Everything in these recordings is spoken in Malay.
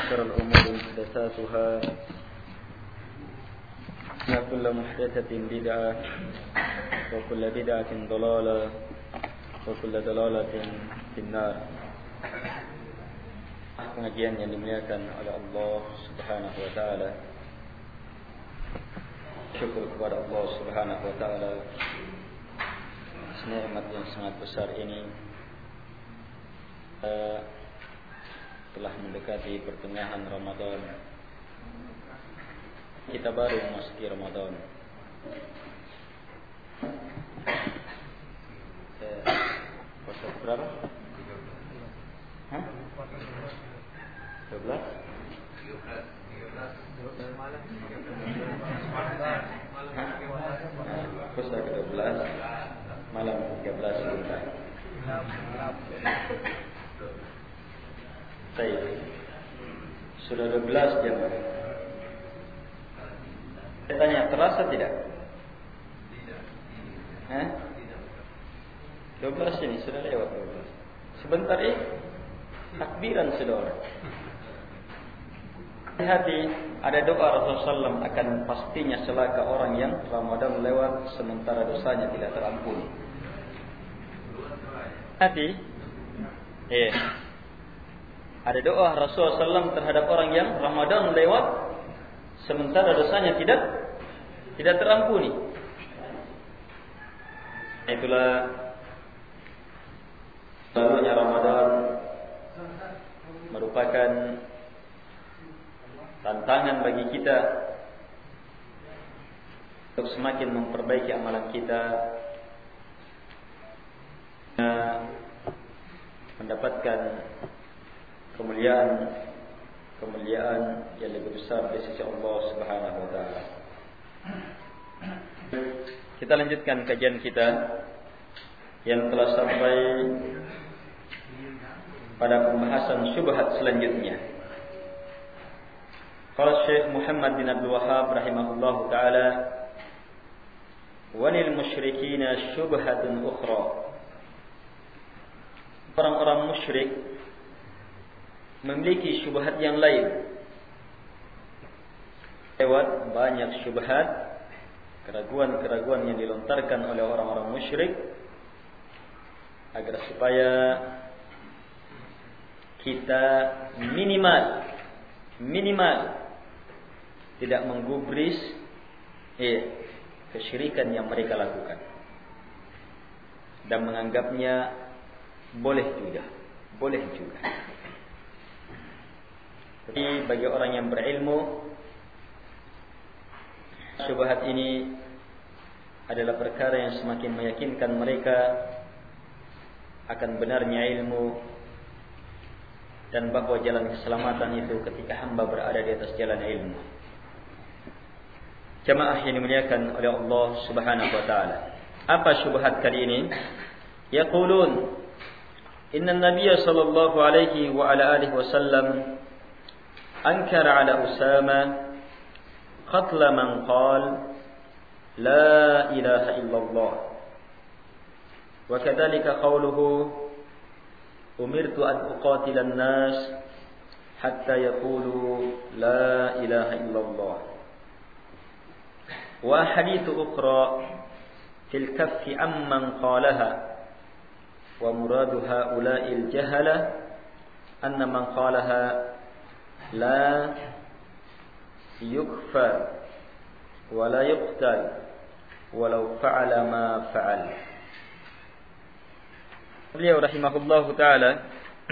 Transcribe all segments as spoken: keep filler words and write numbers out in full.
وشر الأمور محدثاتها وكل محدثة بدعة وكل بدعة ضلالة وكل ضلالة في النار. Pengajian yang dimuliakan oleh Allah Subhanahu wa taala. Syukur kepada Allah Subhanahu wa taala nikmat yang sangat besar ini. Uh, telah mendekati pertengahan Ramadan. Kita baru memasuki Ramadan. Eh, puasa berapa? Hah? dua belas? Puasa ke dua belas, malam tiga belas lusa. Baik. Sudah dua belas jam. Saya tanya, terasa tidak? Tidak. Hah? dua belas ini sudah lewat dua belas. Sebentar ya. Takbiran saudara. Hati-hati, ada doa Rasulullah shallallahu alaihi wasallam akan pastinya celaka orang yang Ramadan lewat sementara dosanya tidak terampuni. Hati, eh, ada doa Rasulullah shallallahu alaihi wasallam terhadap orang yang Ramadan lewat sementara dosanya tidak tidak terampuni. Itulah lalunya Ramadan merupakan tantangan bagi kita untuk semakin memperbaiki amalan kita, mendapatkan kemuliaan kemuliaan yang lebih besar di sisi Allah Subhanahu wa taala. Kita lanjutkan kajian kita yang telah sampai pada pembahasan syubhat selanjutnya. Qala Syekh Muhammad bin Abdul Wahhab rahimahullahu taala, "Wa lil musyrikina syubhatun ukhra." Orang-orang musyrik memiliki syubhat yang lain. Lewat banyak syubhat, keraguan-keraguan yang dilontarkan oleh orang-orang musyrik agar supaya kita minimal minimal tidak menggubris eh, kesyirikan yang mereka lakukan dan menganggapnya boleh juga, boleh juga. Tapi bagi orang yang berilmu, syubhat ini adalah perkara yang semakin meyakinkan mereka akan benarnya ilmu dan bahwa jalan keselamatan itu ketika hamba berada di atas jalan ilmu. Jamaah yang dimuliakan oleh Allah Subhanahu wa taala. Apa syubhat kali ini? Yaqulun inna an-nabiy sallallahu alaihi wa ala alihi wasallam ankara ala Usama qatla man qala la ilaha illallah. Wa kadzalika qawluhu umirtu an uqatila an-nas hatta yaqulu la ilaha illallah. Wa hadithu ukhra fil kaffi amman qalaha wa muradu haula'il jahala anna man qalaha la yukfar wa la yuqtal walau fa'ala ma fa'al. Beliau rahimahullahu taala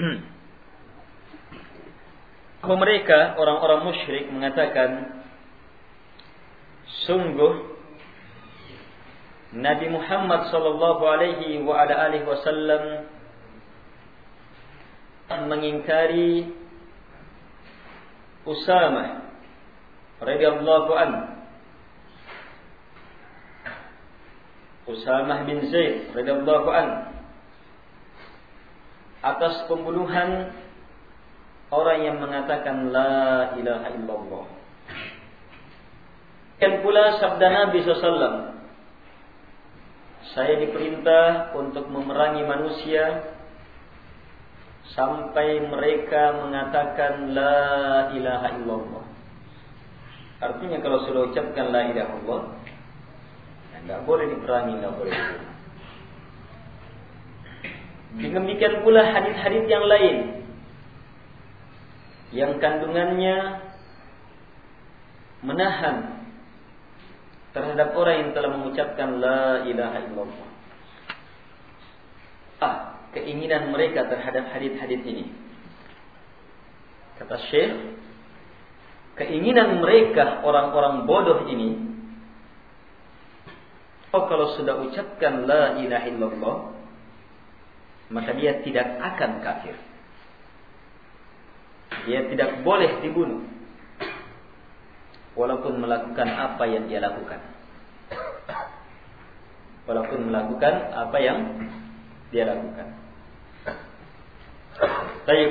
bahwa mereka orang-orang musyrik mengatakan, sungguh Nabi Muhammad sallallahu alaihi wa ala alihi wasallam mengingkari Usamah radhiyallahu anhu, Usamah bin Zaid radhiyallahu anhu, atas pembunuhan orang yang mengatakan la ilaha illallah. Dan pula sabda Nabi sallallahu alaihi wasallam, saya diperintah untuk memerangi manusia sampai mereka mengatakan la ilaha illallah. Artinya kalau sudah ucapkan la ilaha illallah, tidak boleh diperangi, tidak boleh dibunuh. Demikian pula hadis-hadis yang lain yang kandungannya menahan terhadap orang yang telah mengucapkan la ilaha illallah. Ah, keinginan mereka terhadap hadis-hadis ini. Kata Syekh, keinginan mereka orang-orang bodoh ini, oh kalau sudah ucapkan la ilaha illallah, maka dia tidak akan kafir. Dia tidak boleh dibunuh walaupun melakukan apa yang dia lakukan. Walaupun melakukan apa yang dia lakukan. Baik.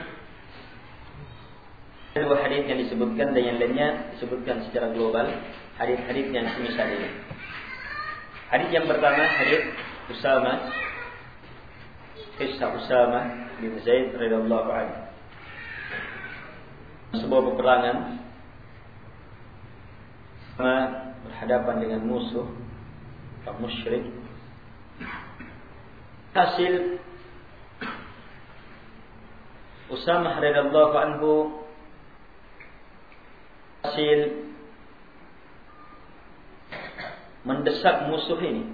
Dua hadis yang disebutkan dan yang lainnya disebutkan secara global, hadis-hadis yang semisal ini. Hadis yang pertama, hadis Usama, kisah Usama bin Zaid radhiyallahu anhu. Sebuah peperangan berhadapan dengan musuh kaum musyrik. Hasil Usamah radhiyallahu anhu hasil mendesak musuh ini.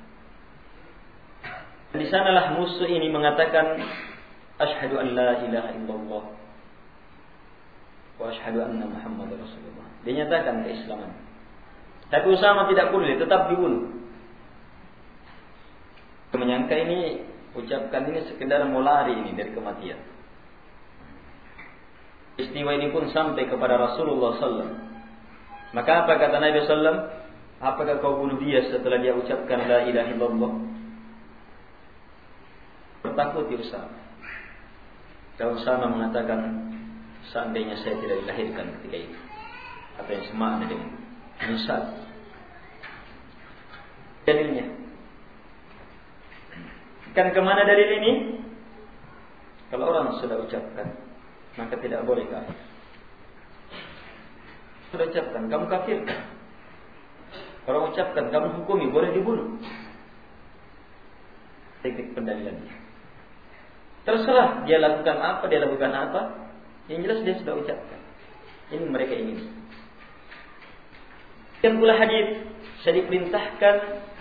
Di sanalah musuh ini mengatakan asyhadu an la ilaha illallah wa asyhadu anna Muhammadar Rasulullah. Dia nyatakan keislaman. Tapi Usama tidak boleh, tetap dibunuh. Menyangka ini ucapkan ini sekedar mau lari ini dari kematian. Istiwa ini pun sampai kepada Rasulullah sallallahu alaihi wasallam. Maka apa kata Nabi sallallahu alaihi wasallam? Apakah kau bunuh dia setelah dia ucapkan la ilaha illallah? Bertakut di Usama. Dan Usama mengatakan, seandainya saya tidak dilahirkan ketika itu. Apa yang semakna dengan menyesal. Dalilnya. Kan kemana dalil ini? Kalau orang sudah ucapkan, maka tidak boleh kafir. Sudah ucapkan, kamu kafirkan. Orang ucapkan, kamu hukumi, boleh dibunuh. Teknik pendalilannya. Terserah dia lakukan apa, dia lakukan apa. Yang jelas dia sudah ucapkan. Ini mereka ingin. Dan pula hadis, saya diperintahkan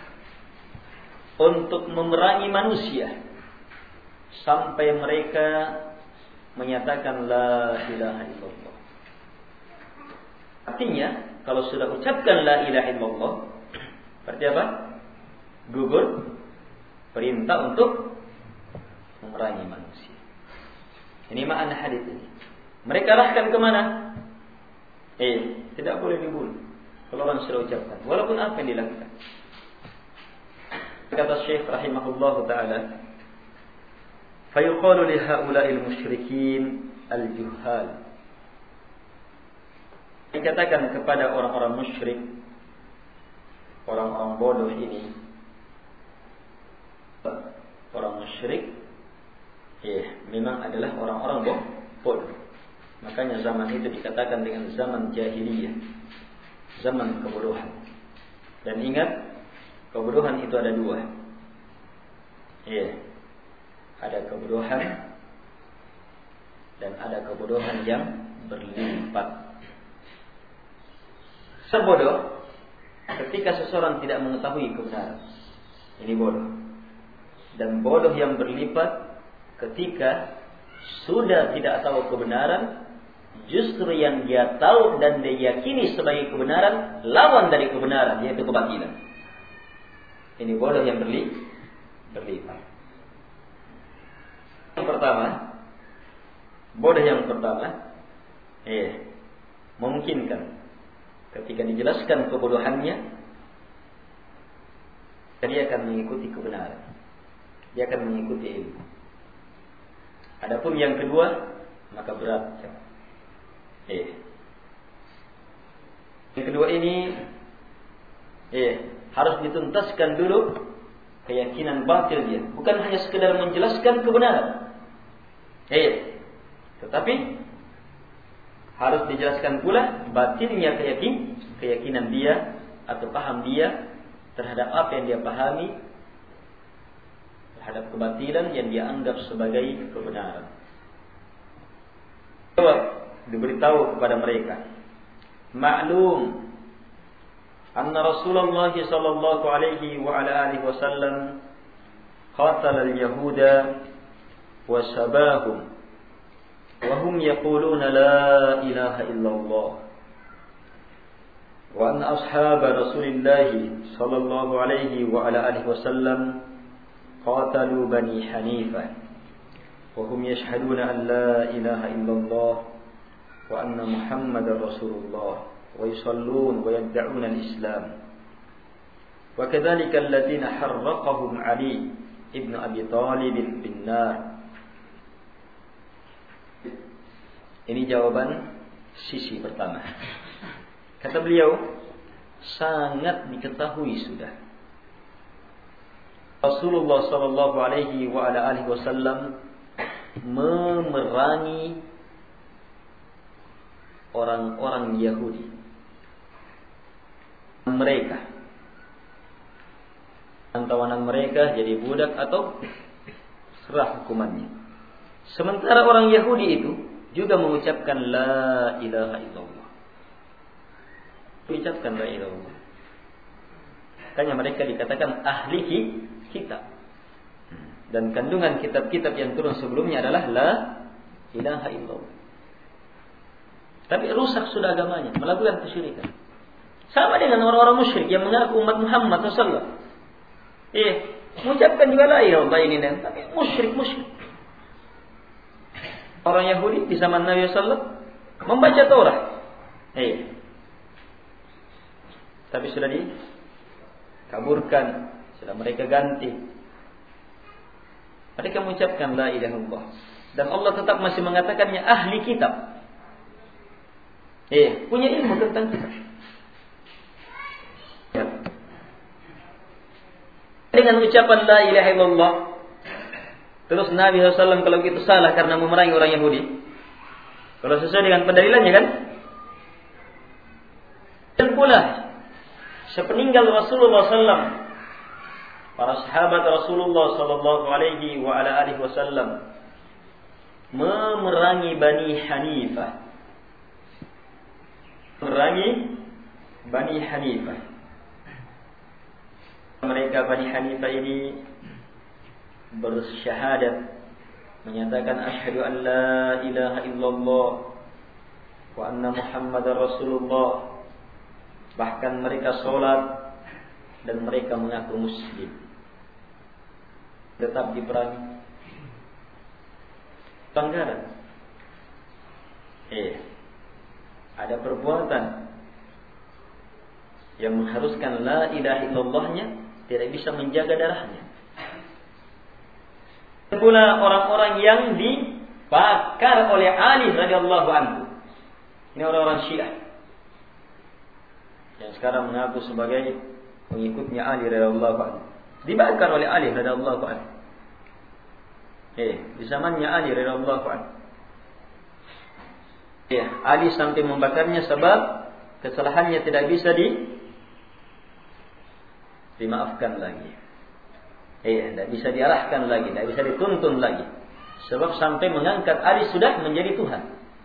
untuk memerangi manusia sampai mereka menyatakan la ilaha illallah. Artinya, kalau sudah ucapkan la ilaha illallah, berarti apa? Gugur perintah untuk memerangi manusia. Ini makna hadis ini. Mereka arahkan kemana? Eh, tidak boleh dibunuh kalau orang sudah ucapkan, walaupun apa yang dilakukan. Kata Syekh rahimahullahu taala, fayuqalu li haula'il musyrikin al-juhal. Dikatakan kepada orang-orang musyrik, orang-orang bodoh ini, orang musyrik, ya, memang adalah orang-orang bodoh. Makanya zaman itu dikatakan dengan zaman jahiliyah, zaman kebodohan. Dan ingat, kebodohan itu ada dua. Ya, ada kebodohan dan ada kebodohan yang berlipat. Sebodoh ketika seseorang tidak mengetahui kebenaran, ini bodoh. Dan bodoh yang berlipat ketika sudah tidak tahu kebenaran, justru yang dia tahu dan dia yakini sebagai kebenaran lawan dari kebenaran, yaitu kebatilan. Ini bodoh yang berli, berlipat. Yang pertama, bodoh yang pertama, eh, memungkinkan ketika dijelaskan kebodohannya, dia akan mengikuti kebenaran, dia akan mengikuti ilmu. Adapun yang kedua, maka berat. Eh, yang kedua ini, eh, harus dituntaskan dulu keyakinan batil dia. Bukan hanya sekedar menjelaskan kebenaran, Eh, tetapi harus dijelaskan pula batinnya keyakin, keyakinan dia atau paham dia terhadap apa yang dia pahami, terhadap kebatilan yang dia anggap sebagai kebenaran. Jawab, diberitahu kepada mereka, maklum anna Rasulullah sallallahu alaihi wa ala alihi wasallam qatala al-yahuda wa sabahum wa hum yaquluna la ilaha illallah wa anna ashab Rasulillah sallallahu alaihi wa ala alihi wasallam qatalu bani Hanifah wa hum yashhaduna an la ilaha illallah wa anna Muhammadar Rasulullah ويصلون ويدعون الإسلام وكذلك الذين حرقهم علي ابن أبي طالب بالنار. Ini jawaban sisi pertama. Kata beliau, sangat diketahui sudah Rasulullah sallallahu alaihi wa ala alihi wasallam memerangi orang-orang Yahudi, mereka tawanan mereka jadi budak atau serah hukumannya. Sementara orang Yahudi itu juga mengucapkan la ilaha illallah. Mengucapkan la ilaha illallah. Makanya mereka dikatakan ahli kitab. Dan kandungan kitab-kitab yang turun sebelumnya adalah la ilaha illallah. Tapi rusak sudah agamanya, melakukan kesyirikan. Sama dengan orang-orang musyrik yang mengaku umat Muhammad sallallahu alaihi wasallam. Eh, mengucapkan juga la ilaha illallah ini dan tapi musyrik-musyrik. Orang Yahudi di zaman Nabi sallallahu alaihi wasallam membaca Taurat. Eh. Tapi sudah dikaburkan, sudah mereka ganti. Mereka mengucapkan la ilaha illallah dan Allah tetap masih mengatakannya ahli kitab. Eh, punya ilmu tentang kitab. Dengan ucapan la ilaha illallah, terus Nabi sallallahu alaihi wasallam kalau begitu salah karena memerangi orang Yahudi. Kalau sesuai dengan pendalilannya kan? Dan pula sepeninggal Rasulullah sallallahu alaihi wasallam, para sahabat Rasulullah sallallahu alaihi wa ala alihi wasallam memerangi Bani Hanifah. Memerangi Bani Hanifah. Mereka Bani Hanifah ini bersyahadat, menyatakan asyhadu an la ilaha illallah wa anna Muhammadar Rasulullah. Bahkan mereka sholat dan mereka mengaku muslim. Tetap diperangi. Pelanggaran. Eh, ada perbuatan yang mengharuskan la ilaha illallahnya tidak bisa menjaga darahnya. Pula orang-orang yang dibakar oleh Ali radhiyallahu anhu. Ini orang-orang Syiah yang sekarang mengaku sebagai pengikutnya Ali radhiyallahu anhu. Dibakar oleh Ali radhiyallahu anhu. Eh, di zamannya Ali radhiyallahu anhu. Ya, Ali sampai membakarnya sebab kesalahannya tidak bisa di dimaafkan lagi. Eh, tidak bisa diarahkan lagi, tidak bisa dituntun lagi. Sebab sampai mengangkat Ali sudah menjadi Tuhan.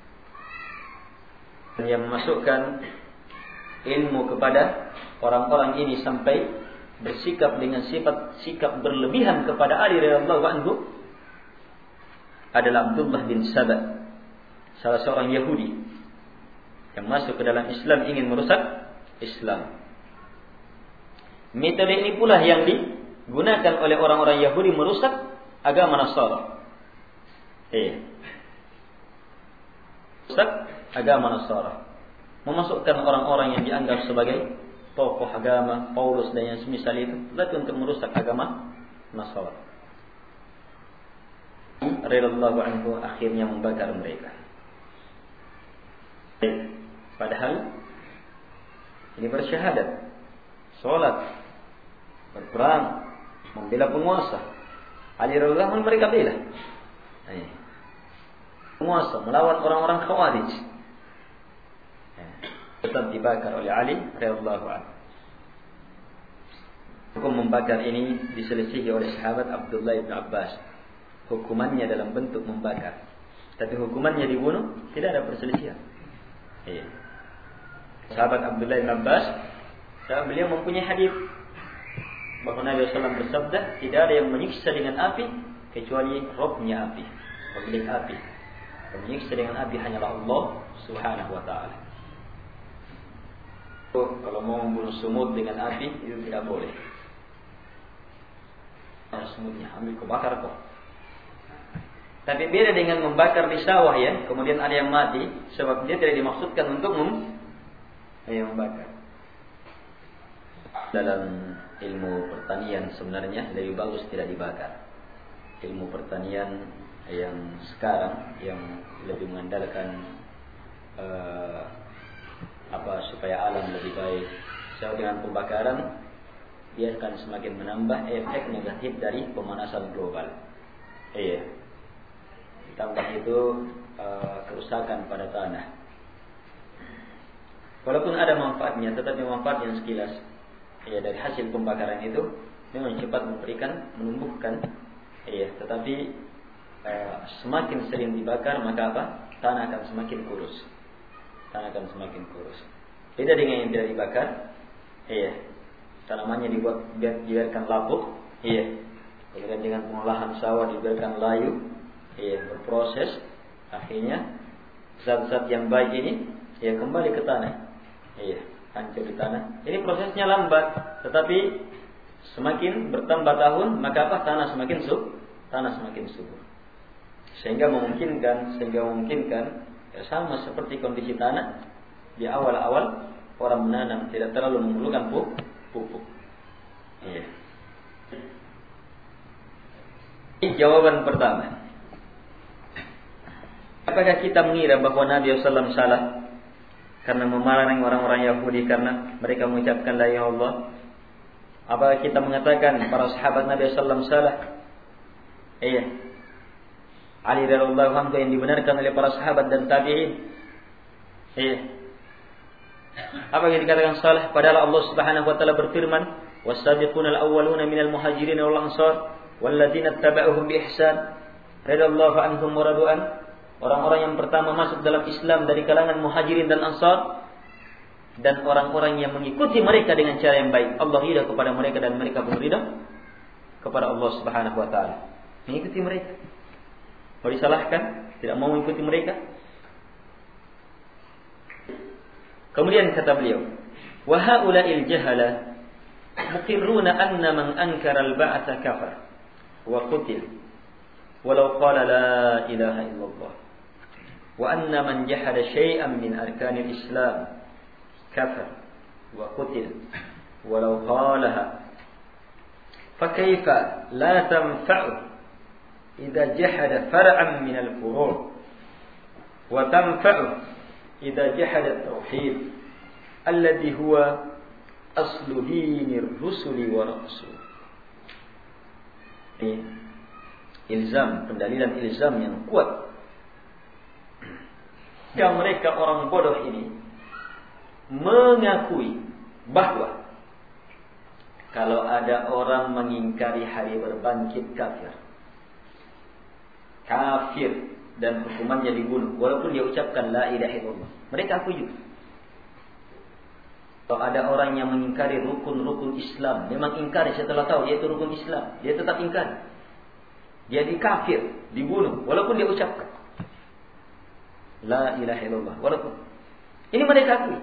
Dan yang memasukkan ilmu kepada orang-orang ini sampai bersikap dengan sifat sikap berlebihan kepada Ali radhiyallahu anhu adalah Abdullah bin Saba, salah seorang Yahudi yang masuk ke dalam Islam, ingin merusak Islam. Metode ini pula yang digunakan oleh orang-orang Yahudi merusak agama Nasara. Eh. Merusak agama Nasara. Memasukkan orang-orang yang dianggap sebagai tokoh agama, Paulus dan yang semisal itu, lalu untuk merusak agama Nasara. Radhiyallahu anhu akhirnya membakar mereka. Padahal ini bersyahadat, sholat, berperang, membela penguasa. Ali radhiyallahu anhu mereka bela. penguasa, melawan orang-orang Khawarij. Tetap dibakar oleh Ali radhiyallahu anhu. Hukum membakar ini diselisihi oleh sahabat Abdullah bin Abbas. Hukumannya dalam bentuk membakar. Tapi hukumannya dibunuh, tidak ada perselisihan. Iya. Sahabat Abdullah bin Abbas, sahabat beliau mempunyai hadis bahwa Nabi sallallahu alaihi wasallam bersabda, tidak ada yang menyiksa dengan api kecuali Rabbnya api, pemilik api. Yang menyiksa dengan api hanyalah Allah Subhanahu wa taala. Kalau mau membunuh semut dengan api itu tidak boleh. Semutnya ambil kau bakar kau. Tapi beda dengan membakar di sawah ya, kemudian ada yang mati sebab dia tidak dimaksudkan untuk mem yang membakar. Dalam ilmu pertanian sebenarnya lebih bagus tidak dibakar. Ilmu pertanian yang sekarang yang lebih mengandalkan uh, apa supaya alam lebih baik. Sebab dengan pembakaran dia akan semakin menambah efek negatif dari pemanasan global. Iya. Tambah itu uh, kerusakan pada tanah. Walaupun ada manfaatnya, tetapi manfaat yang sekilas. Ya, dari hasil pembakaran itu memang cepat memberikan, menumbuhkan. Ya, tetapi uh, semakin sering dibakar maka apa? Tanah akan semakin kurus. Tanah akan semakin kurus. Beda dengan yang tidak dibakar. Iya. Tanamannya dibuat dibiarkan lapuk. Iya. Kemudian dengan pengolahan sawah dibiarkan layu. Iya, berproses. Akhirnya zat-zat yang baik ini ya kembali ke tanah. Iya, hancur di tanah. Ini prosesnya lambat, tetapi semakin bertambah tahun maka apa? Tanah semakin sub, tanah semakin subur. Sehingga memungkinkan, sehingga memungkinkan ya sama seperti kondisi tanah di awal-awal orang menanam tidak terlalu memerlukan pupuk. Iya. Ini jawaban pertama. Apakah kita mengira bahwa Nabi sallallahu alaihi wasallam salah karena melarang orang-orang Yahudi karena mereka mengucapkan la ilaha illallah? Apakah kita mengatakan para sahabat Nabi sallallahu alaihi wasallam salah? Iya. Ali radhiyallahu anhu yang dibenarkan oleh para sahabat dan tabi'in. Iya. Apa yang dikatakan salah? Padahal Allah Subhanahu wa taala berfirman, "Was-sabiqunal awwaluna minal muhajirin wal ansar walladzina ittaba'uuhum bi ihsan radhiyallahu anhum wa radu'an." Orang-orang yang pertama masuk dalam Islam dari kalangan muhajirin dan ansar dan orang-orang yang mengikuti mereka dengan cara yang baik. Allah ridha kepada mereka dan mereka pun ridha kepada Allah Subhanahu wa taala. Mengikuti mereka. Mau disalahkan? Tidak mau mengikuti mereka? Kemudian kata beliau, "Wa haula'il jahala muqirruna anna man ankara al-ba'tsa kafar wa qutil walau qala la ilaha illallah. Wa anna man jahada syai'an min arkanil Islam kafar wa qutil walau qalaha. Fakaifa la tanfa'u idza jahada far'an min al-furu' wa tanfa'u idza jahada at-tauhid alladhi huwa aslu dinir rusuli wa rasul." Ini ilzam, pendalilan ilzam yang kuat. Yang mereka orang bodoh ini mengakui bahwa kalau ada orang mengingkari hari berbangkit kafir, kafir dan hukumannya dibunuh, walaupun dia ucapkan la ilaha illallah. Mereka akui juga. Kalau ada orang yang mengingkari rukun-rukun Islam, memang ingkari setelah tahu dia itu rukun Islam, dia tetap ingkari. Dia dikafir, dibunuh, walaupun dia ucapkan la ilaha illallah. Walaupun ini mereka akui.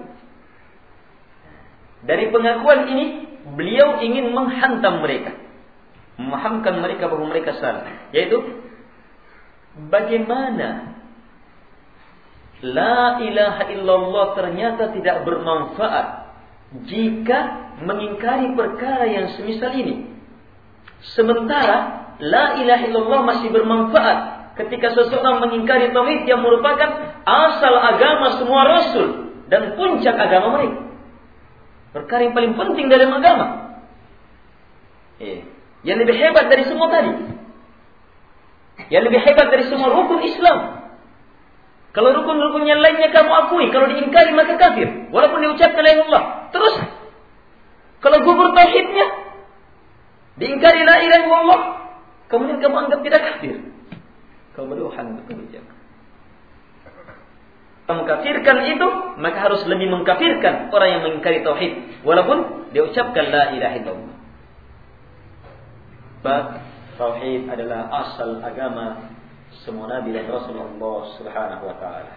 Dari pengakuan ini, beliau ingin menghantam mereka, memahamkan mereka bahwa mereka salah. Yaitu, bagaimana la ilaha illallah ternyata tidak bermanfaat jika mengingkari perkara yang semisal ini. Sementara la ilaha illallah masih bermanfaat ketika seseorang mengingkari tauhid yang merupakan asal agama semua rasul dan puncak agama mereka. Perkara yang paling penting dalam agama. Eh, yang lebih hebat dari semua tadi. Yang lebih hebat dari semua rukun Islam. Kalau rukun-rukun yang lainnya kamu akui, kalau diingkari maka kafir, walaupun diucapkan la ilaha illallah. Terus kalau gugur tauhidnya, diingkari la ilaha illallah, kemudian kamu anggap tidak kafir. Kebodohan kebijakan. Mengkafirkan itu, maka harus lebih mengkafirkan orang yang mengingkari tauhid, walaupun dia ucapkan la ilaha illallah. Sebab tauhid adalah asal agama semua nabi dan Rasulullah Subhanahu wa taala.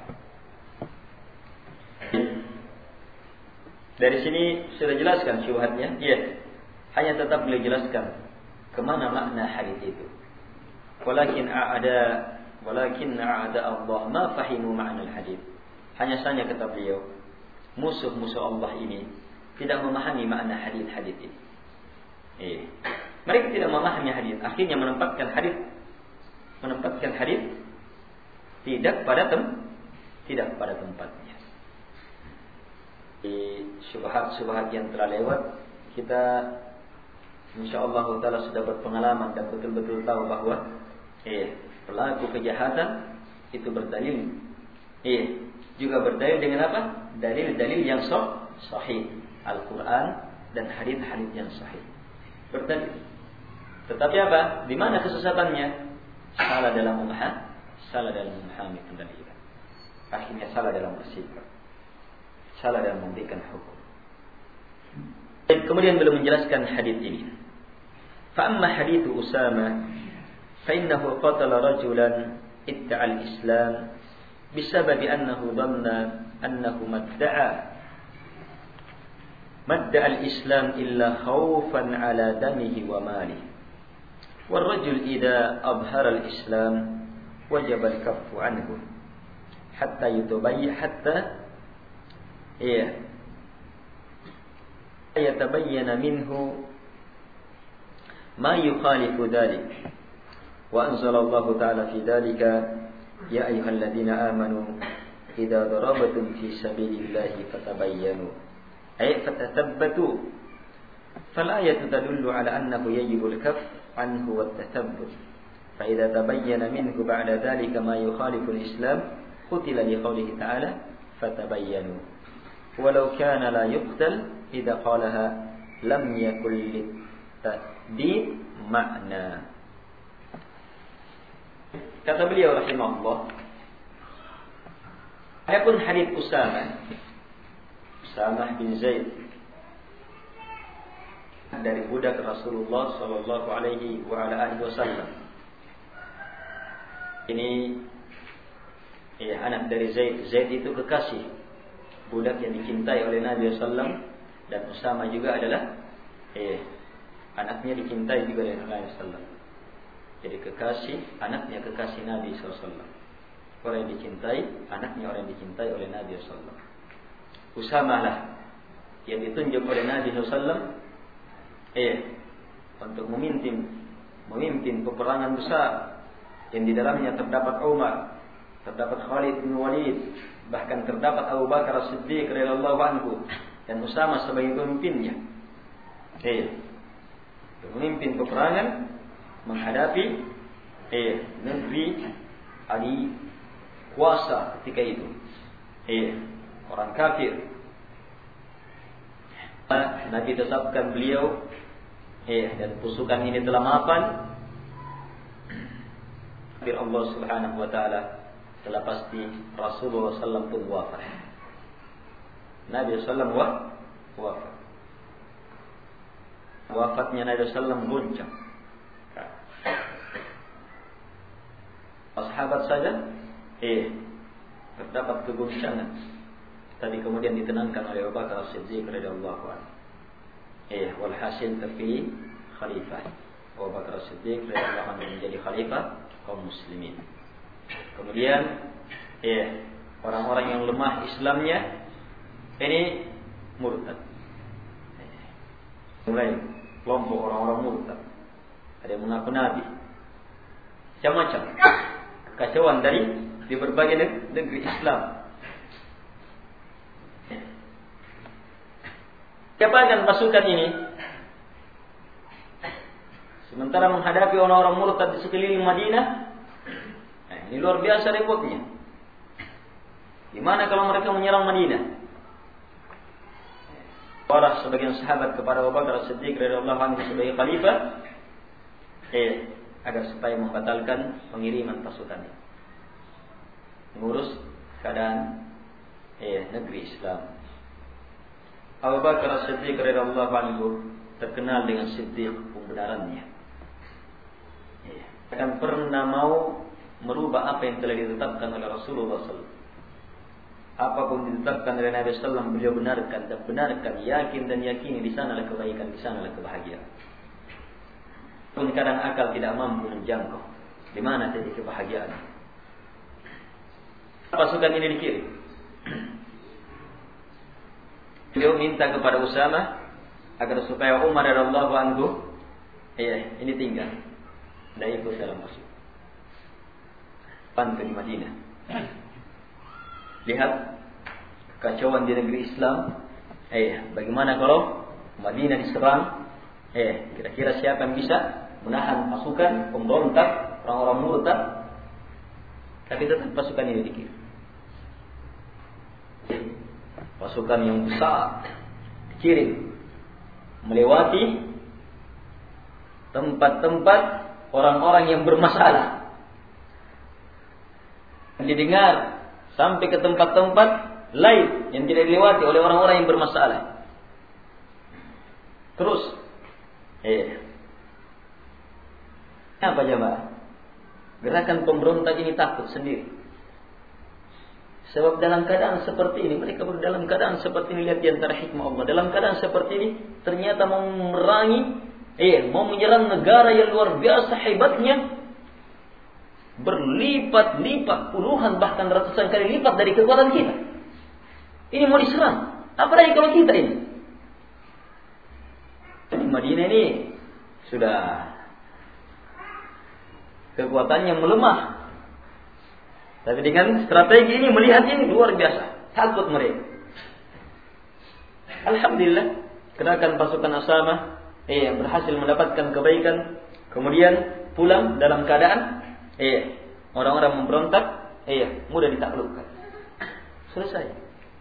Dari sini sudah jelaskan syubhatnya. Iya. Hanya tetap beliau jelaskan kemana makna hadis itu. Walakin a'ada walakin a'ada Allah ma fahimu ma'na al-hadis. Hanya saja kata beliau, musuh-musuh Allah ini tidak memahami makna hadis-hadis ini. Eh, mereka tidak memahami hadis, akhirnya menempatkan hadis menempatkan hadis tidak pada tem tidak pada tempatnya. Di syubhat-syubhat yang telah lewat, kita insyaallah taala sudah berpengalaman dan betul-betul tahu bahwa eh pelaku kejahatan itu berdalil eh juga berdalil dengan apa? Dalil-dalil yang sah, sahih, Al-Qur'an dan hadis-hadis yang sahih. Berdalil. Tetapi apa? Di mana kesesatannya? Salah dalam memahami, salah dalam memahami pendalilan. Akhirnya salah dalam bersikap, salah dalam memberikan hukum. Kemudian belum menjelaskan hadis ini. Fa amma hadithu Usama fa innahu qatala rajulan idda'a al-Islam بسبب أنه ظن أنه ما ادعى ما ادعى الإسلام إلا خوفا على دمه وماله والرجل إذا أظهر الإسلام وجب الكف عنه حتى يتبين حتى يتبين منه ما يخالف ذلك وأنزل الله تعالى في ذلك يا أيها الذين آمنوا إذا ضربتم في سبيل الله فتبينوا أي فتثبتوا فالآية تدل على أنه يجب الكف عنه والتثبت فإذا تبين منه بعد ذلك ما يخالف الإسلام قتل لقوله تعالى فتبينوا ولو كان لا يقتل إذا قالها لم يكن للتأديب معنى. Kata beliau rahimahullah, adapun hadits Usama Usama bin Zaid dari budak Rasulullah sallallahu alaihi wa ala alihi wasallam. Ini ya, anak dari Zaid. Zaid itu kekasih, budak yang dicintai oleh Nabi sallallahu alaihi wasallam, dan Usama juga adalah eh anaknya dicintai juga oleh Nabi sallallahu alaihi wasallam. Jadi kekasih, anaknya kekasih Nabi sallallahu alaihi wasallam. Orang yang dicintai, anaknya orang yang dicintai oleh Nabi sallallahu alaihi wasallam. Usama lah yang ditunjuk oleh Nabi sallallahu alaihi wasallam eh untuk memimpin memimpin peperangan besar yang di dalamnya terdapat Umar, terdapat Khalid bin Walid, bahkan terdapat Abu Bakar As-Siddiq radhiyallahu anhu, dan Usama sebagai pemimpinnya. Eh, memimpin peperangan menghadapi eh negeri ahli kuasa ketika itu, eh orang kafir. Nabi tetapkan beliau eh dan pasukan ini telah mapan. Fir Allah Subhanahu wa taala telah pasti Rasulullah sallallahu alaihi wasallam pun wafat. Nabi sallallahu alaihi wasallam wafat. Wafatnya Nabi sallallahu alaihi wasallam goncang. Sahabat saja eh terdapat kegoncangan. Tadi kemudian ditenangkan oleh Abu Bakar As-Siddiq radhiyallahu anhu. Eh walhasil terpilih khalifah. Abu Bakar As-Siddiq radhiyallahu anhu menjadi khalifah kaum muslimin. Kemudian eh orang-orang yang lemah Islamnya ini murtad. Mulai kelompok orang-orang murtad. Ada yang mengaku nabi. Macam-macam kacauan dari di berbagai negeri Islam. Siapa akan pasukan ini? Sementara menghadapi orang-orang murtad di sekeliling Madinah, nah, ini luar biasa repotnya. Gimana kalau mereka menyerang Madinah? Para sebagian sahabat kepada Abu Bakar As-Siddiq radhiyallahu anhu sebagai khalifah, eh, agar supaya membatalkan pengiriman pasukan, mengurus keadaan eh, negeri Islam. Abu Bakar As-Siddiq radhiyallahu anhu terkenal dengan siddiq, pembenarannya. Eh, akan pernah mau merubah apa yang telah ditetapkan oleh Rasulullah sallallahu alaihi wasallam. Apapun ditetapkan oleh Nabi sallallahu alaihi wasallam, beliau benarkan dan benarkan, yakin dan yakini di sanalah kebaikan, di sanalah kebahagiaan. Pun kadang akal tidak mampu menjangkau di mana titik kebahagiaan. Pasukan ini dikirim. Beliau minta kepada Usamah agar supaya Umar radhiyallahu anhu, eh, ini tinggal, tidak ikut dalam pasukan. Pantu di Madinah. Lihat kekacauan di negeri Islam. Eh, bagaimana kalau Madinah diserang? Eh, kira-kira siapa yang bisa menahan pasukan pemberontak, orang-orang murtad? Tapi tetap pasukan ini dikirim. Pasukan yang besar dikirim melewati tempat-tempat orang-orang yang bermasalah. Didengar sampai ke tempat-tempat lain yang tidak dilewati oleh orang-orang yang bermasalah. Terus, eh, apa jemaah? Gerakan pemberontak ini takut sendiri. Sebab dalam keadaan seperti ini, mereka berada dalam keadaan seperti ini, lihat di antara hikmah Allah. Dalam keadaan seperti ini, ternyata mau memerangi, eh, mau menyerang negara yang luar biasa hebatnya, berlipat-lipat, puluhan bahkan ratusan kali lipat dari kekuatan kita. Ini mau diserang. Apalagi kalau kita ini. Di Madinah ini sudah kekuatannya melemah. Tapi dengan strategi ini, melihat ini luar biasa, takut mereka. Alhamdulillah, gerakan pasukan Usamah eh berhasil mendapatkan kebaikan, kemudian pulang dalam keadaan eh orang-orang memberontak eh mudah ditaklukkan. Selesai.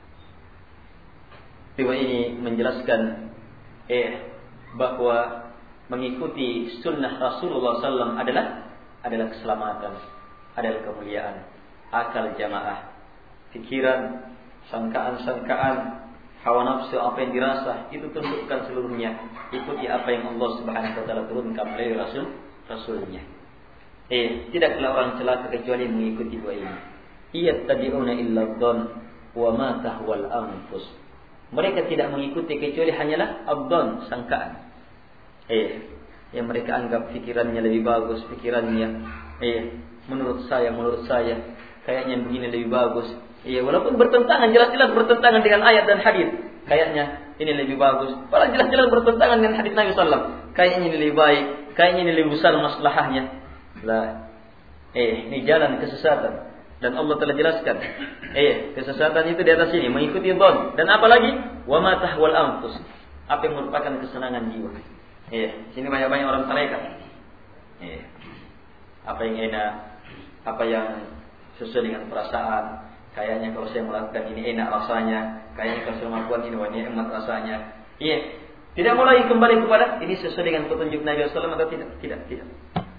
Riwayat ini menjelaskan eh bahwa mengikuti sunnah Rasulullah sallallahu alaihi wasallam adalah adalah keselamatan, adalah kemuliaan. Akal jamaah, pikiran, sangkaan-sangkaan, hawa nafsu, apa yang dirasa, itu tundukkan seluruhnya. Ikuti apa yang Allah Subhanahu wa taala turunkan melalui Rasul Rasulnya. Eh, tidaklah orang celaka kecuali mengikuti dua ini. Iyattabi'una illa dhann wa ma tahwal anfus. Mereka tidak mengikuti kecuali hanyalah abdan, sangkaan. Eh, yang mereka anggap pikirannya lebih bagus, pikirannya eh menurut saya, menurut saya kayaknya begini lebih bagus. Iya, walaupun bertentangan, jelas-jelas bertentangan dengan ayat dan hadis. Kayaknya ini lebih bagus. Padahal jelas-jelas bertentangan dengan hadis Nabi sallallahu alaihi wasallam. Kayaknya ini lebih baik, kayaknya ini lebih besar maslahahnya. Lah, eh ini jalan kesesatan. Dan Allah telah jelaskan, eh kesesatan itu di atas ini, mengikuti dhon. Dan apalagi wa ma tahwal anfus, apa yang merupakan kesenangan jiwa. Eh, sini banyak-banyak orang tarekat. Eh, apa yang enak, apa yang sesuai dengan perasaan. Kayaknya kalau saya melakukan ini enak rasanya, kayaknya kalau saya melakukan ini wah nikmat rasanya. Iya, tidak mau lagi kembali kepada ini sesuai dengan petunjuk Nabi sallallahu alaihi wasallam atau tidak? Tidak, tidak.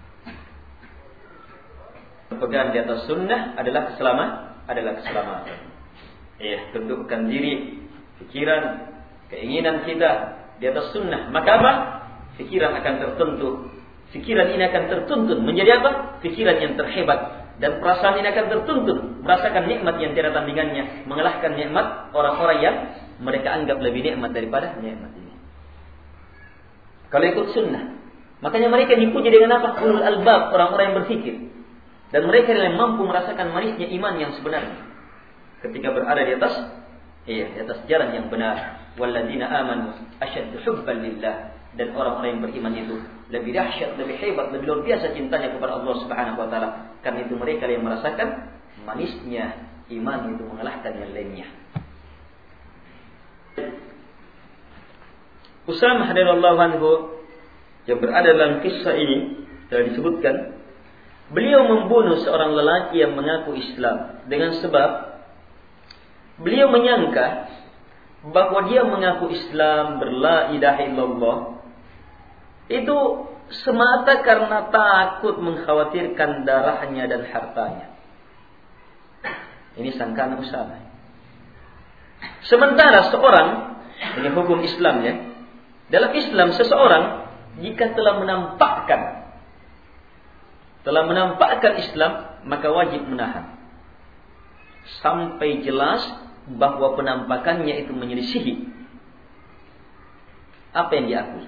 Pegang di atas sunnah adalah keselamatan, adalah keselamatan. Iya, tundukkan diri, pikiran, keinginan kita di atas sunnah. Maka apa? Pikiran akan tertentu. Pikiran ini akan tertuntun menjadi apa? Pikiran yang terhebat. Dan perasaan ini akan tertuntun merasakan nikmat yang tiada tandingannya, mengalahkan nikmat orang-orang yang mereka anggap lebih nikmat daripada nikmat ini. Kalau ikut sunnah, makanya mereka dipuji dengan apa? Ulul albab, orang-orang yang berfikir. Dan mereka yang mampu merasakan manisnya iman yang sebenarnya ketika berada di atas iya, di atas jalan yang benar. Walladzina amanu asyaddu hubban lillah. Dan orang-orang yang beriman itu lebih dahsyat, lebih hebat, lebih luar biasa cintanya kepada Allah Subhanahu wa taala. Karena itu mereka yang merasakan manisnya iman itu mengalahkan yang lainnya. Usamah radhiyallahu anhu yang berada dalam kisah ini telah disebutkan, beliau membunuh seorang lelaki yang mengaku Islam dengan sebab beliau menyangka bahwa dia mengaku Islam, berla ilaha illallah, itu semata karena takut mengkhawatirkan darahnya dan hartanya. Ini sangkaan Usama. Sementara seorang, ini hukum Islam ya, dalam Islam seseorang jika telah menampakkan telah menampakkan Islam, maka wajib menahan sampai jelas bahwa penampakannya itu menyelisihi apa yang diakui.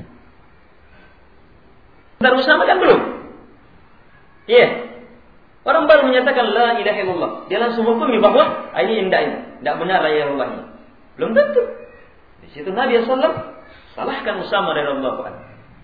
Bentar Usama kan belum? Iya. Yeah. Orang baru menyatakan la ilaha illallah, dia langsung hukumi bahwa ini indah ini, tidak benar la ilaha illallah ini. Belum tentu. Di situ Nabi sallallahu alaihi wasallam salahkan Usama radhiyallahu anhu.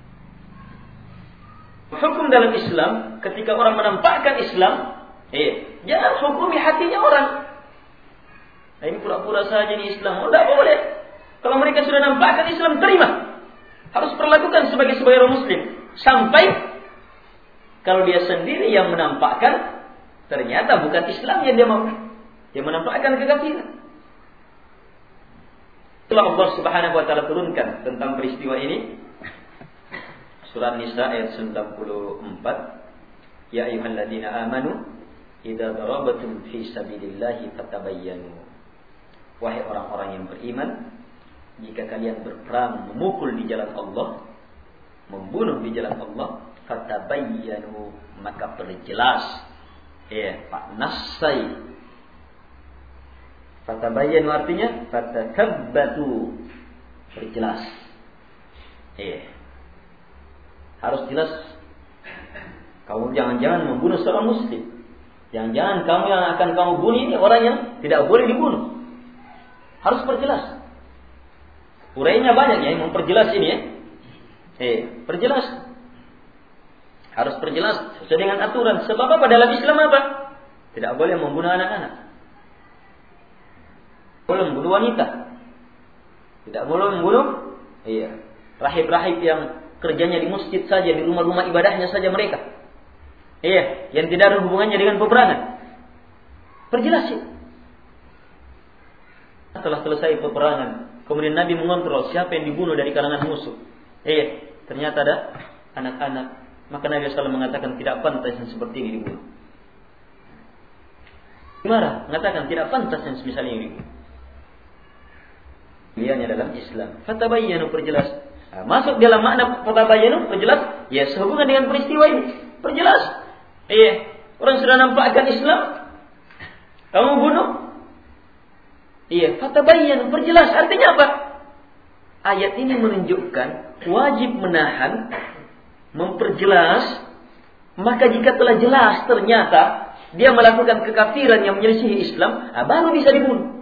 Hukum dalam Islam ketika orang menampakkan Islam, eh, jangan hukumi hatinya orang. Nah, ini pura-pura saja ini Islam. Oh, tidak boleh. Kalau mereka sudah nampakkan Islam, terima. Harus perlakukan sebagai sebagai orang Muslim. Sampai kalau dia sendiri yang menampakkan, ternyata bukan Islam yang dia mau. Dia menampakkan kekafiran. Setelah Allah Subhanahu wa taala turunkan tentang peristiwa ini, surah Nisa ayat sembilan puluh empat, ya ayyuhalladzina amanu idza darabatum fi sabilillahi fatabayyanu. Wahai orang-orang yang beriman, jika kalian berperang memukul di jalan Allah, membunuh di jalan Allah, fatabayyanu, maka perjelas. Ya, Pak Nasai. Fatabayyanu artinya fatatabbatu, perjelas. Ya. Harus jelas. Kamu jangan-jangan membunuh seorang muslim. Jangan-jangan kamu yang akan kamu bunuh ini orang yang tidak boleh dibunuh. Harus perjelas. Urainya banyak ya, memperjelas ini ya. Eh, perjelas. Harus perjelas sesuai dengan aturan. Sebab apa dalam Islam apa? Tidak boleh membunuh anak-anak. Boleh membunuh wanita. Tidak boleh membunuh iya, rahib-rahib yang kerjanya di masjid saja, di rumah-rumah ibadahnya saja mereka. Iya, yang tidak ada hubungannya dengan peperangan. Perjelas ya. Setelah selesai peperangan, kemudian Nabi mengontrol siapa yang dibunuh dari kalangan musuh. Iya, ternyata ada anak-anak. Maka Nabi shallallahu alaihi wasallam mengatakan tidak pantas yang seperti ini dibunuh. Gimana? Mengatakan tidak pantas yang semisal ini dibunuh. Pilihannya dalam Islam. Fatabayyanu, perjelas. Nah, masuk dalam makna fatabayyanu, perjelas. Ya, sehubungan dengan peristiwa ini. Perjelas. Iya, orang sudah nampakkan Islam, kamu bunuh. Iya, fatabayyanu, perjelas. Artinya apa? Ayat ini menunjukkan wajib menahan, memperjelas. Maka jika telah jelas ternyata dia melakukan kekafiran yang menyelisihi Islam, nah baru bisa dibunuh.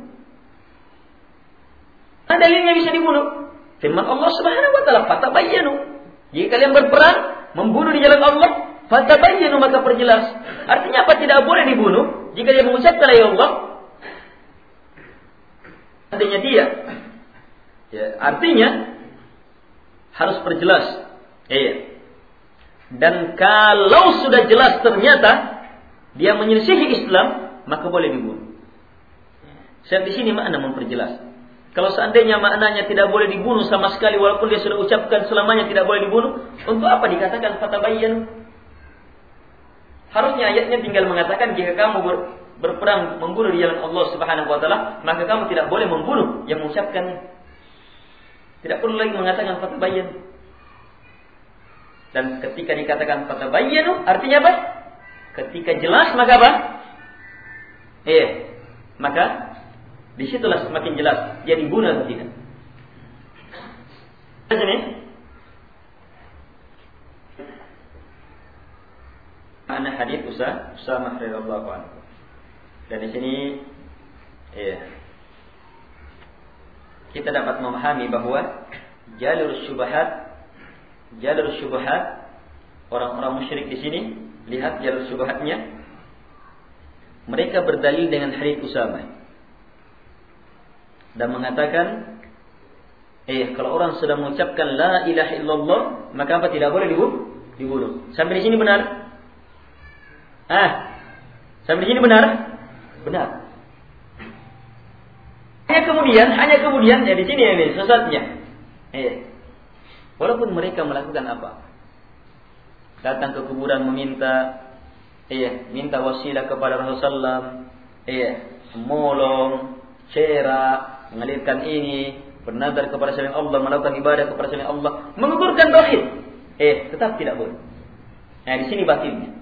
Nah, dalilnya bisa dibunuh. Firman Allah Subhanahu wa taala, fatabayyanu. Jika kalian berperang membunuh di jalan Allah, fatabayyanu, maka perjelas. Artinya apa? Tidak boleh dibunuh jika dia mengucapkan la ilaha illallah. Artinya dia ya, artinya harus perjelas. Iya. Dan kalau sudah jelas ternyata dia menyelisihi Islam, maka boleh dibunuh. Saya di sini makna memperjelas. Kalau seandainya maknanya tidak boleh dibunuh sama sekali, walaupun dia sudah ucapkan selamanya tidak boleh dibunuh, untuk apa dikatakan fatabayyanu? Harusnya ayatnya tinggal mengatakan jika kamu ber, berperang membunuh di jalan Allah Subhanahu wa taala, maka kamu tidak boleh membunuh yang mengucapkannya. Tidak perlu lagi mengatakan fatabayyanu. Dan ketika dikatakan fatabayyanu, artinya apa? Ketika jelas maka apa? Eh, maka disitulah semakin jelas dia dibunuh atau tidak. Ini mana hadis Usama Usama radhiyallahu anhu. Dan di sini ya, kita dapat memahami bahwa jalur syubhat jalur syubhat orang-orang musyrik di sini, lihat jalur syubhatnya. Mereka berdalil dengan hadis Usama dan mengatakan, eh kalau orang sudah mengucapkan la ilaha illallah, maka apa? Tidak boleh dibunuh. Dibunuh. Sampai di sini benar? Ah, sampai di sini benar? Benar. Hanya kemudian, hanya kemudian, ya di sini ini sesatnya. Eh, walaupun mereka melakukan apa? Datang ke kuburan meminta, iya, minta wasilah kepada Rasulullah sallallahu alaihi wasallam, iya, molong, cerak, mengalirkan ini, bernadar kepada selain Allah, melakukan ibadah kepada selain Allah, menggugurkan tauhid. Eh, tetap tidak boleh. Nah, di sini batilnya.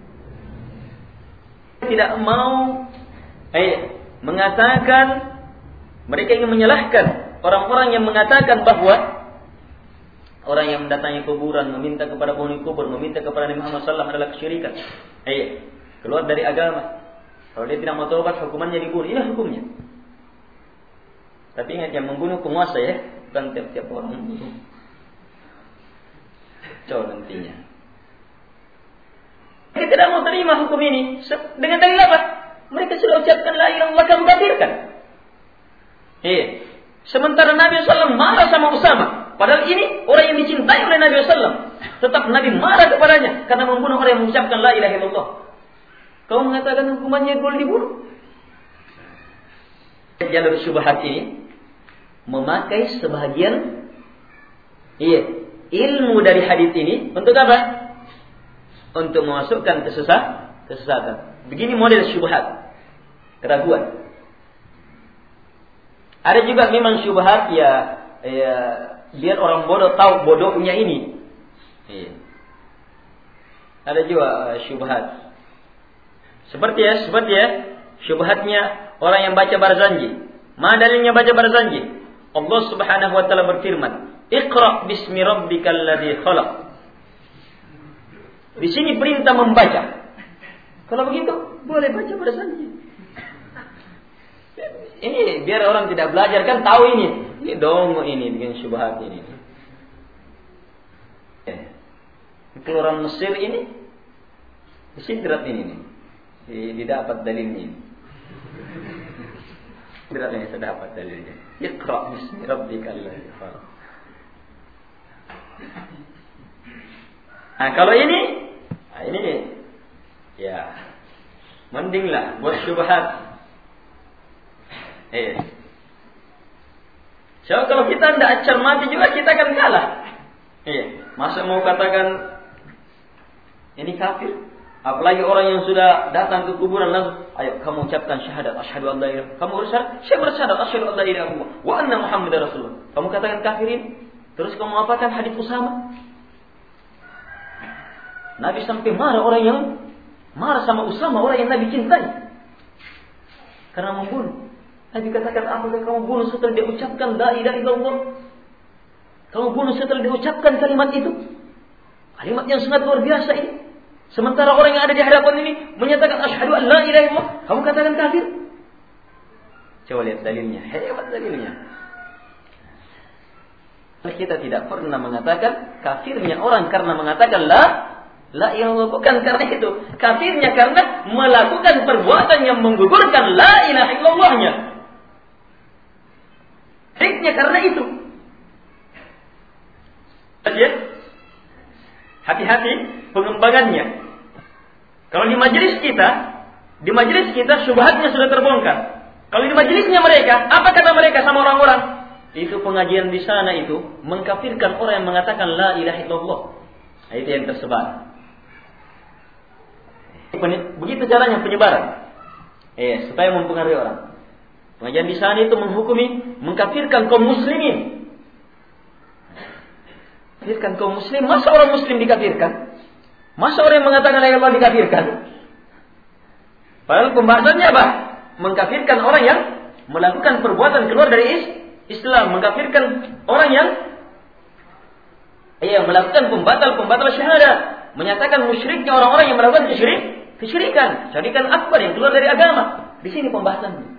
Tidak mau eh mengatakan, mereka ingin menyalahkan orang-orang yang mengatakan bahwa orang yang mendatangi kuburan, meminta kepada penghuni kubur, meminta kepada Nabi Muhammad sallallahu alaihi wasallam adalah kesyirikan. Eh, keluar dari agama. Kalau dia tidak mau taubat, hukumannya dibunuh. Inilah hukumnya. Tapi ingat, yang membunuh penguasa ya, bukan tiap-tiap orang membunuh. Coba nantinya. Mereka tidak mau terima hukum ini. Dengan dalil apa? Mereka sudah ucapkan la ilaha illallah, kamu kafirkan. Eh, sementara Nabi sallallahu alaihi wasallam marah sama Usama. Padahal ini orang yang dicintai oleh Nabi sallallahu alaihi wasallam. Tetap Nabi marah kepadanya karena membunuh orang yang mengucapkan la ilaha illallah. Kau mengatakan hukumannya boleh dibunuh. Jalur syubhat ini memakai sebahagian iya, ilmu dari hadis ini untuk apa? Untuk memasukkan kesesat, kesesatan. Begini model syubhat, keraguan. Ada juga memang syubhat ya, ya biar orang bodoh tahu bodohnya ini. Iya. Ada juga uh, syubhat. Seperti ya, seperti ya, syubhatnya orang yang baca barzanji. Mana dalilnya baca barzanji? Allah Subhanahu wa taala berfirman, "Iqra bismi rabbikal ladzi khalaq." Di sini perintah membaca. Kalau begitu, boleh baca barzanji. Ini biar orang tidak belajar kan tahu ini. Ini dongo ini dengan syubhat ini. Ya. Itu orang Mesir ini disidrat ini nih. Didapat dalilnya. Sidrat ini sudah dapat dalilnya. Iqra bismi rabbikal ladzi khalaq. Nah, kalau ini, nah ini ya mendinglah buat syubhat. Eh. So, kalau kita tidak cermati juga kita akan kalah. Eh, masa mau katakan ini kafir? Apalagi orang yang sudah datang ke kuburan langsung, ayo kamu ucapkan syahadat asyhadu an la ilaha illallah. Kamu bersyahadat, saya bersyahadat asyhadu an la ilaha illallah wa anna Muhammadar Rasulullah. Kamu katakan kafirin, terus kamu apakan hadis Usama? Nabi sampai marah orang yang marah sama Usama, orang yang Nabi cintai. Karena membunuh. Nabi katakan, apakah kamu bunuh setelah dia ucapkan la ilaha illallah? Kamu bunuh setelah dia ucapkan kalimat itu? Kalimat yang sangat luar biasa ini. Sementara orang yang ada di hadapan ini menyatakan asyhadu an la ilaha illallah, kamu katakan kafir? Coba lihat dalilnya, hebat dalilnya. Kita tidak pernah mengatakan kafirnya orang karena mengatakan la la ilaha illallah, bukan karena itu. Kafirnya karena melakukan perbuatan yang menggugurkan la ilaha illallahnya. Kafirnya karena itu. Lihat, hati-hati pengembangannya. Kalau di majelis kita, di majelis kita syubhatnya sudah terbongkar. Kalau di majelisnya mereka, apa kata mereka sama orang-orang? Itu pengajian di sana itu mengkafirkan orang yang mengatakan la ilaha illallah. Nah, itu yang tersebar. Begitu caranya penyebaran. Eh, supaya mempengaruhi orang. Pengajian di sana itu menghukumi, mengkafirkan kaum muslimin. Kafirkan kaum muslim, masa orang muslim dikafirkan? Masa orang yang mengatakan la ilaha illallah dikafirkan? Padahal pembahasannya apa? Mengkafirkan orang yang melakukan perbuatan keluar dari Islam, mengkafirkan orang yang iya melakukan pembatal-pembatal syahadat, menyatakan musyriknya orang-orang yang melakukan kesyirikan, kesyirikan, syirikan akbar yang keluar dari agama. Di sini pembahasannya.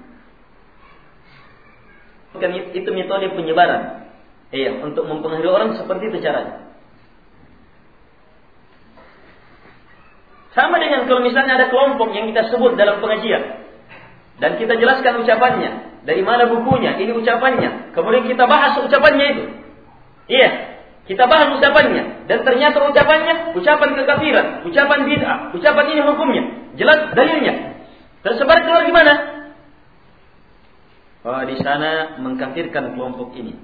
Bukan itu metode penyebaran. Iya, untuk mempengaruhi orang seperti itu caranya. Sama dengan kalau misalnya ada kelompok yang kita sebut dalam pengajian dan kita jelaskan ucapannya, dari mana bukunya, ini ucapannya, kemudian kita bahas ucapannya itu. Iya, kita bahas ucapannya dan ternyata ucapannya ucapan kekafiran, ucapan bid'ah, ucapan ini hukumnya, jelas dalilnya. Tersebar keluar di mana? bahwa di sana mengkafirkan kelompok ini.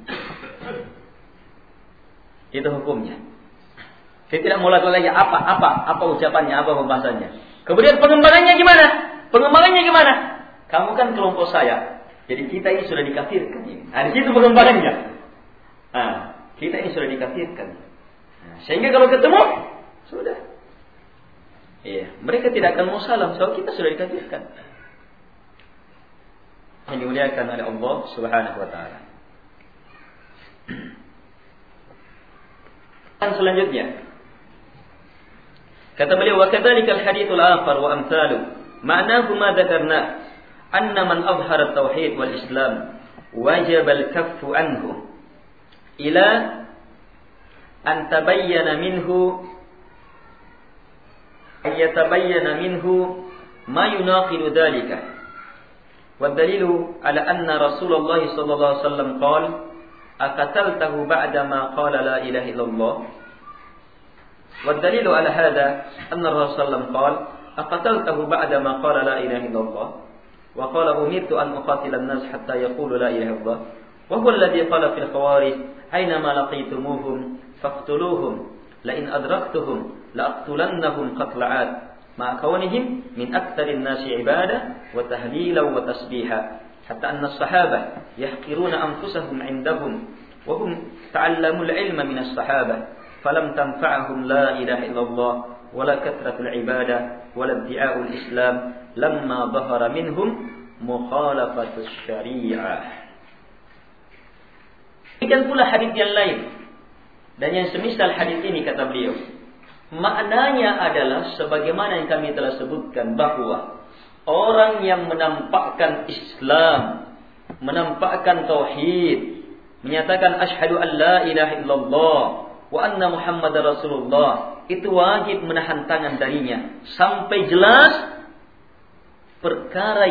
Itu hukumnya. Saya tidak mau lagi apa apa apa ucapannya, apa pembahasannya. Kemudian pengembangannya gimana? Pengembangannya gimana? Kamu kan kelompok saya, jadi kita ini sudah dikafirkan. Nah, di situ pengembangannya. Nah, kita ini sudah dikafirkan. Nah, sehingga kalau ketemu sudah. Iya, mereka tidak akan mau salam, soal kita sudah dikafirkan. Yang dimuliakan oleh Allah Subhanahu wa taala. Dan selanjutnya kata beliau, wa kadzalikal haditsul akhar wa amsalu ma'nahu ma dzakarna anna man azhara at-tauhid wal islam wajib al-kaffu anhu ila an tabayyana minhu ay yatabayyana minhu ma yunaqidu dhalika. والدليل على أن رسول الله صلى الله عليه وسلم قال أقتلته بعدما قال لا إله إلا الله. والدليل على هذا أن الرسول صلى الله عليه وسلم قال أقتلته بعدما قال لا إله إلا الله وقال أمرت أن أقاتل الناس حتى يقولوا لا إله إلا الله وهو الذي قال في الخوارج أينما لقيتموهم فاقتلوهم لئن أدركتهم لأقتلنهم قتل عاد مع كونهم من أكثر الناس عبادة وتهليلا وتسبيحا حتى أن الصحابة يحقرون أنفسهم عندهم وهم تعلموا العلم من الصحابة فلم تنفعهم لا إله إلا الله ولا كثرة العبادة ولا ادعاء الإسلام لما ظهر منهم مخالفة الشريعة. Demikian pula hadis yang lain dan yang semisal hadis ini, kata beliau, maknanya adalah sebagaimana yang kami telah sebutkan, bahwa orang yang menampakkan Islam, menampakkan tauhid, menyatakan asyhadu an la ilaha illallah wa anna Muhammadar Rasulullah, itu wajib menahan tangan darinya sampai jelas perkara